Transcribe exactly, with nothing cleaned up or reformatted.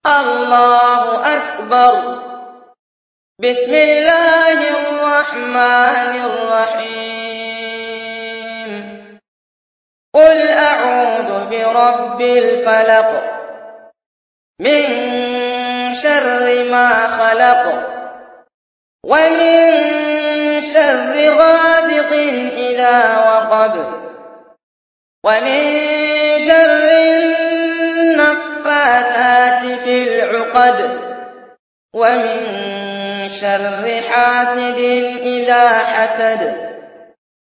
الله أكبر. بسم الله الرحمن الرحيم. قل أعوذ برب الفلق من شر ما خلق ومن شر غاسق إذا وقب ومن شر النفاثات في العقد ومن شر حاسد إذا حسد